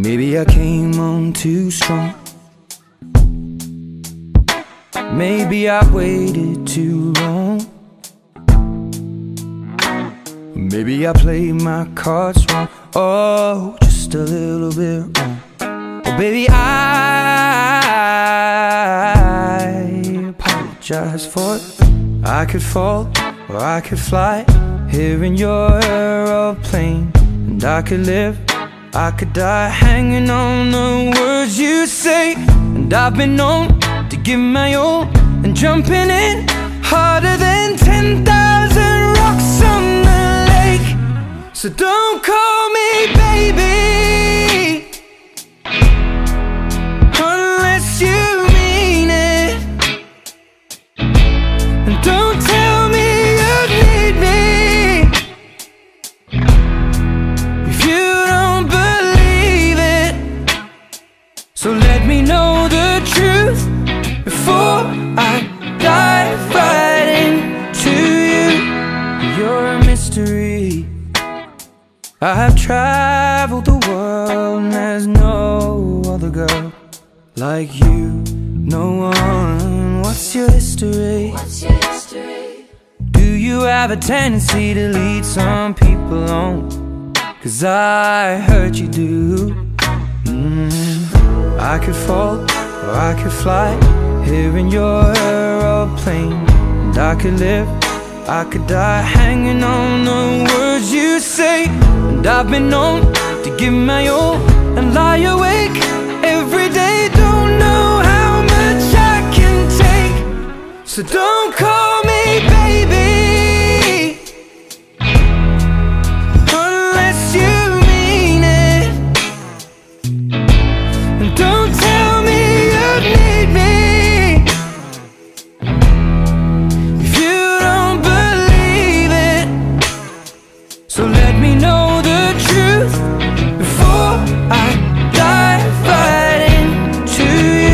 Maybe I came on too strong. Maybe I waited too long. Maybe I played my cards wrong. Oh, just a little bit wrong. Oh, baby, I apologize for it. I could fall or I could fly here in your aeroplane, and I could live, I could die hanging on the words you say. And I've been known to give my all and jumping in harder than 10,000 rocks on the lake. So don't call me baby unless you mean it, and don't tell me you need me if you don't believe it. So let me know the truth before I dive right into you. You're a mystery. I've traveled the world and there's no other girl like you. No one. What's your history? What's your history? Do you have a tendency to lead some people on? 'Cause I heard you do. I could fall or I could fly here in your aeroplane, and I could live, I could die hanging on the words you say. And I've been known to give my all and lie awake every day. Don't know how much I can take. So don't call me baby unless you mean it, and don't tell me you need me if you don't believe it. So let me know the truth before I dive right into you.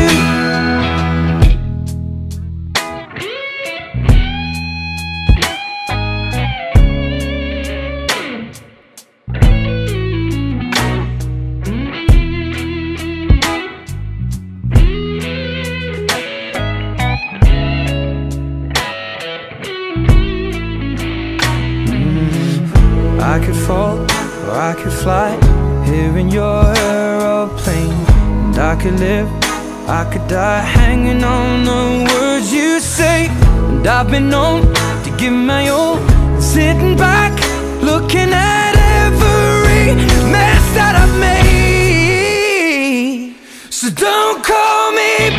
I could fall or I could fly here in your aeroplane, and I could live, I could die hanging on the words you say. And I've been known to give my all, sitting back looking at every mess that I've made. So don't call me